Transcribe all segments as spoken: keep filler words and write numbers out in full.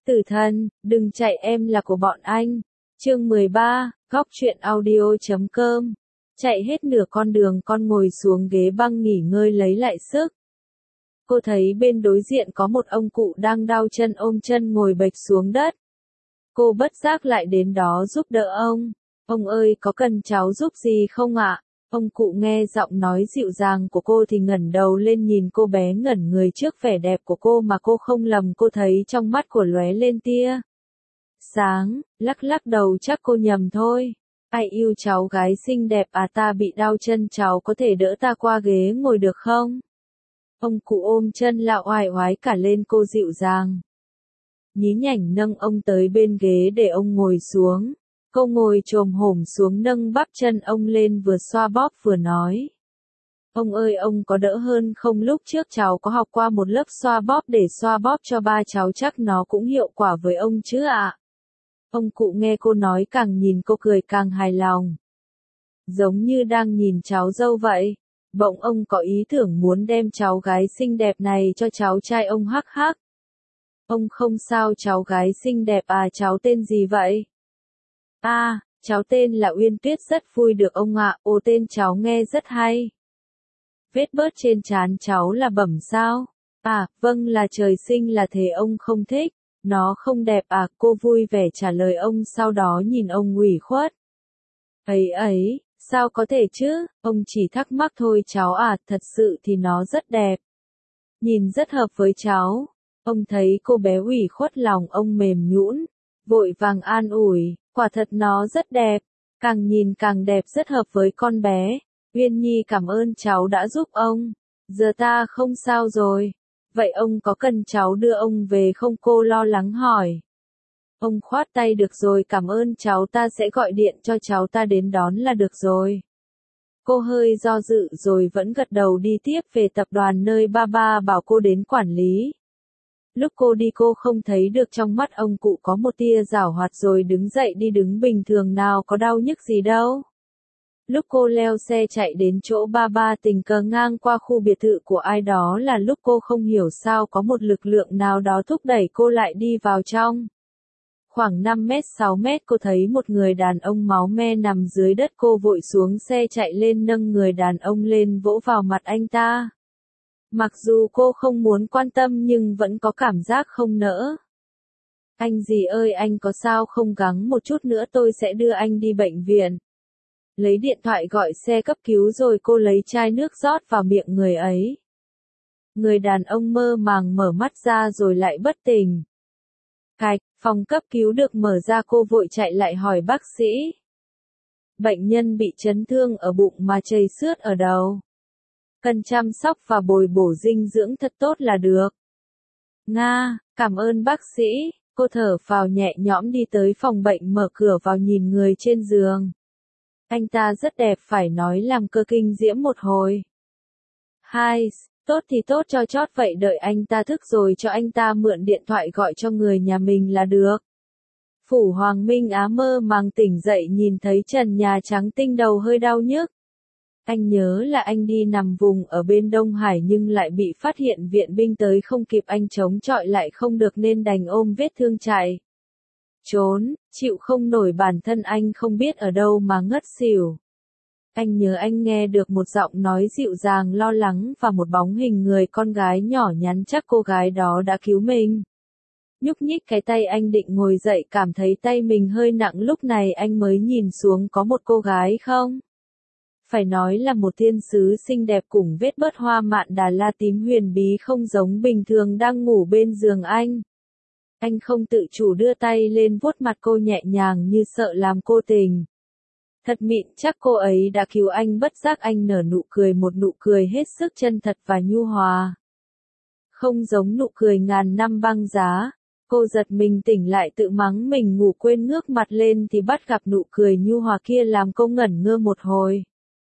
Tử thần, đừng chạy, em là của bọn anh. Chương mười ba, góc truyện audio chấm com. Chạy hết nửa con đường con ngồi xuống ghế băng nghỉ ngơi lấy lại sức. Cô thấy bên đối diện có một ông cụ đang đau chân ôm chân ngồi bệt xuống đất. Cô bất giác lại đến đó giúp đỡ ông. Ông ơi, có cần cháu giúp gì không ạ? Ông cụ nghe giọng nói dịu dàng của cô thì ngẩng đầu lên nhìn cô bé ngẩn người trước vẻ đẹp của cô mà cô không lầm, cô thấy trong mắt của lóe lên tia sáng, lắc lắc đầu chắc cô nhầm thôi. Ai yêu cháu gái xinh đẹp à, ta bị đau chân, cháu có thể đỡ ta qua ghế ngồi được không? Ông cụ ôm chân lạo oai oái cả lên, cô dịu dàng nhí nhảnh nâng ông tới bên ghế để ông ngồi xuống. Cô ngồi chồm hổm xuống nâng bắp chân ông lên, vừa xoa bóp vừa nói. Ông ơi, ông có đỡ hơn không? Lúc trước cháu có học qua một lớp xoa bóp để xoa bóp cho ba cháu, chắc nó cũng hiệu quả với ông chứ ạ? Ông cụ nghe cô nói càng nhìn cô cười càng hài lòng. Giống như đang nhìn cháu dâu vậy. Bỗng ông có ý tưởng muốn đem cháu gái xinh đẹp này cho cháu trai ông, hắc hắc. Ông không sao, cháu gái xinh đẹp à, cháu tên gì vậy? À, cháu tên là Uyên Tuyết, rất vui được ông ạ. Ồ, tên cháu nghe rất hay. Vết bớt trên trán cháu là bẩm sao? À, vâng, là trời sinh là thế, ông không thích. Nó không đẹp à? Cô vui vẻ trả lời ông, sau đó nhìn ông ủy khuất. Ấy ấy, sao có thể chứ? Ông chỉ thắc mắc thôi cháu à, thật sự thì nó rất đẹp. Nhìn rất hợp với cháu. Ông thấy cô bé ủy khuất, lòng ông mềm nhũn, vội vàng an ủi, quả thật nó rất đẹp, càng nhìn càng đẹp, rất hợp với con bé. Uyên Nhi cảm ơn cháu đã giúp ông, giờ ta không sao rồi. Vậy ông có cần cháu đưa ông về không? Cô lo lắng hỏi. Ông khoát tay, được rồi, cảm ơn cháu, ta sẽ gọi điện cho cháu ta đến đón là được rồi. Cô hơi do dự rồi vẫn gật đầu đi tiếp về tập đoàn nơi ba ba bảo cô đến quản lý. Lúc cô đi cô không thấy được trong mắt ông cụ có một tia giảo hoạt, rồi đứng dậy đi, đứng bình thường nào có đau nhức gì đâu. Lúc cô leo xe chạy đến chỗ ba ba, tình cờ ngang qua khu biệt thự của ai đó, là lúc cô không hiểu sao có một lực lượng nào đó thúc đẩy cô lại đi vào trong. Khoảng năm mét sáu mét cô thấy một người đàn ông máu me nằm dưới đất, cô vội xuống xe chạy lên nâng người đàn ông lên vỗ vào mặt anh ta. Mặc dù cô không muốn quan tâm nhưng vẫn có cảm giác không nỡ. Anh gì ơi, anh có sao không? Gắng một chút nữa tôi sẽ đưa anh đi bệnh viện. Lấy điện thoại gọi xe cấp cứu rồi cô lấy chai nước rót vào miệng người ấy. Người đàn ông mơ màng mở mắt ra rồi lại bất tỉnh. Cạch, phòng cấp cứu được mở ra, cô vội chạy lại hỏi bác sĩ. Bệnh nhân bị chấn thương ở bụng mà chảy xước ở đầu. Cần chăm sóc và bồi bổ dinh dưỡng thật tốt là được. Nga, cảm ơn bác sĩ. Cô thở phào nhẹ nhõm đi tới phòng bệnh, mở cửa vào nhìn người trên giường. Anh ta rất đẹp, phải nói làm cơ kinh diễm một hồi. Hai, tốt thì tốt cho chót vậy, đợi anh ta thức rồi cho anh ta mượn điện thoại gọi cho người nhà mình là được. Phủ Hoàng Minh Á mơ màng tỉnh dậy nhìn thấy trần nhà trắng tinh, đầu hơi đau nhức. Anh nhớ là anh đi nằm vùng ở bên Đông Hải nhưng lại bị phát hiện viện binh tới không kịp, anh chống chọi lại không được nên đành ôm vết thương chạy trốn, chịu không nổi, bản thân anh không biết ở đâu mà ngất xỉu. Anh nhớ anh nghe được một giọng nói dịu dàng lo lắng và một bóng hình người con gái nhỏ nhắn, chắc cô gái đó đã cứu mình. Nhúc nhích cái tay, anh định ngồi dậy, cảm thấy tay mình hơi nặng, lúc này anh mới nhìn xuống có một cô gái không? Phải nói là một thiên sứ xinh đẹp cùng vết bớt hoa mạn đà la tím huyền bí không giống bình thường đang ngủ bên giường anh. Anh không tự chủ đưa tay lên vuốt mặt cô nhẹ nhàng như sợ làm cô tỉnh. Thật mịn, chắc cô ấy đã cứu anh. Bất giác anh nở nụ cười, một nụ cười hết sức chân thật và nhu hòa. Không giống nụ cười ngàn năm băng giá. Cô giật mình tỉnh lại, tự mắng mình ngủ quên, ngước mặt lên thì bắt gặp nụ cười nhu hòa kia làm cô ngẩn ngơ một hồi.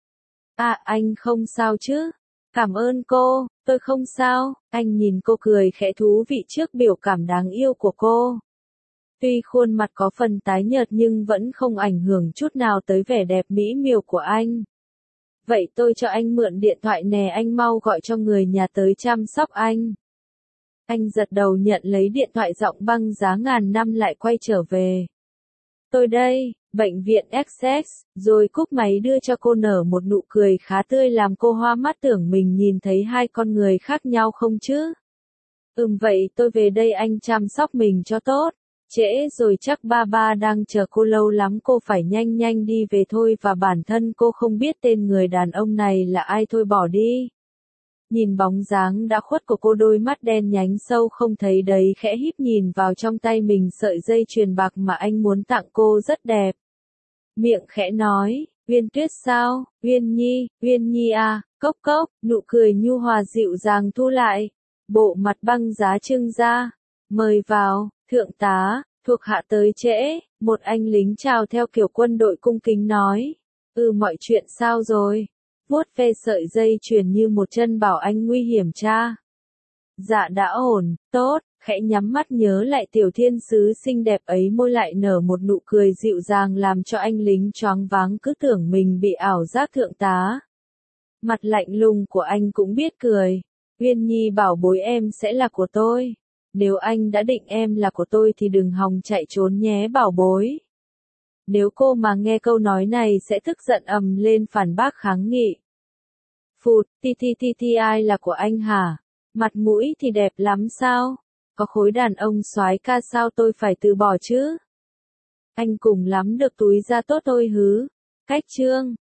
À, anh không sao chứ? Cảm ơn cô, tôi không sao. Anh nhìn cô cười khẽ thú vị trước biểu cảm đáng yêu của cô. Tuy khuôn mặt có phần tái nhợt nhưng vẫn không ảnh hưởng chút nào tới vẻ đẹp mỹ miều của anh. Vậy tôi cho anh mượn điện thoại nè, anh mau gọi cho người nhà tới chăm sóc anh. Anh giật đầu nhận lấy điện thoại, giọng băng giá ngàn năm lại quay trở về. Tôi đây, bệnh viện ích ét, rồi cúp máy đưa cho cô nở một nụ cười khá tươi làm cô hoa mắt tưởng mình nhìn thấy hai con người khác nhau không chứ. Ừm vậy tôi về đây, anh chăm sóc mình cho tốt. Trễ rồi chắc ba ba đang chờ cô lâu lắm, cô phải nhanh nhanh đi về thôi, và bản thân cô không biết tên người đàn ông này là ai, thôi bỏ đi. Nhìn bóng dáng đã khuất của cô, đôi mắt đen nhánh sâu không thấy đấy khẽ híp nhìn vào trong tay mình, sợi dây chuyền bạc mà anh muốn tặng cô rất đẹp. Miệng khẽ nói, Uyên Tuyết sao, Uyên Nhi, Uyên Nhi à, cốc cốc, nụ cười nhu hòa dịu dàng thu lại. Bộ mặt băng giá trưng ra, mời vào, thượng tá, thuộc hạ tới trễ, một anh lính chào theo kiểu quân đội cung kính nói. Ừ, mọi chuyện sao rồi? Vuốt ve sợi dây chuyền như một chân bảo anh nguy hiểm cha. Dạ đã ổn, tốt, khẽ nhắm mắt nhớ lại tiểu thiên sứ xinh đẹp ấy, môi lại nở một nụ cười dịu dàng làm cho anh lính choáng váng, cứ tưởng mình bị ảo giác. Thượng tá, mặt lạnh lùng của anh cũng biết cười. Uyên Nhi bảo bối em sẽ là của tôi. Nếu anh đã định em là của tôi thì đừng hòng chạy trốn nhé bảo bối. Nếu cô mà nghe câu nói này sẽ tức giận ầm lên phản bác kháng nghị. Phụt, ti ti ti ti ai là của anh hả? Mặt mũi thì đẹp lắm sao? Có khối đàn ông soái ca sao tôi phải từ bỏ chứ? Anh cùng lắm được túi da tốt thôi hứ. Cách chương